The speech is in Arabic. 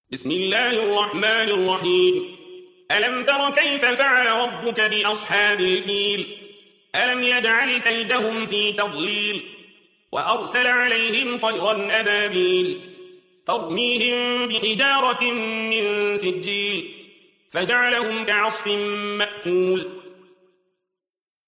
بسم الله الرحمن الرحيم. ألم تر كيف فعل ربك بأصحاب الفيل؟ ألم يجعل كيدهم في تضليل وأرسل عليهم طيرا أبابيل ترميهم بحجارة من سجيل فجعلهم كعصف مأكول.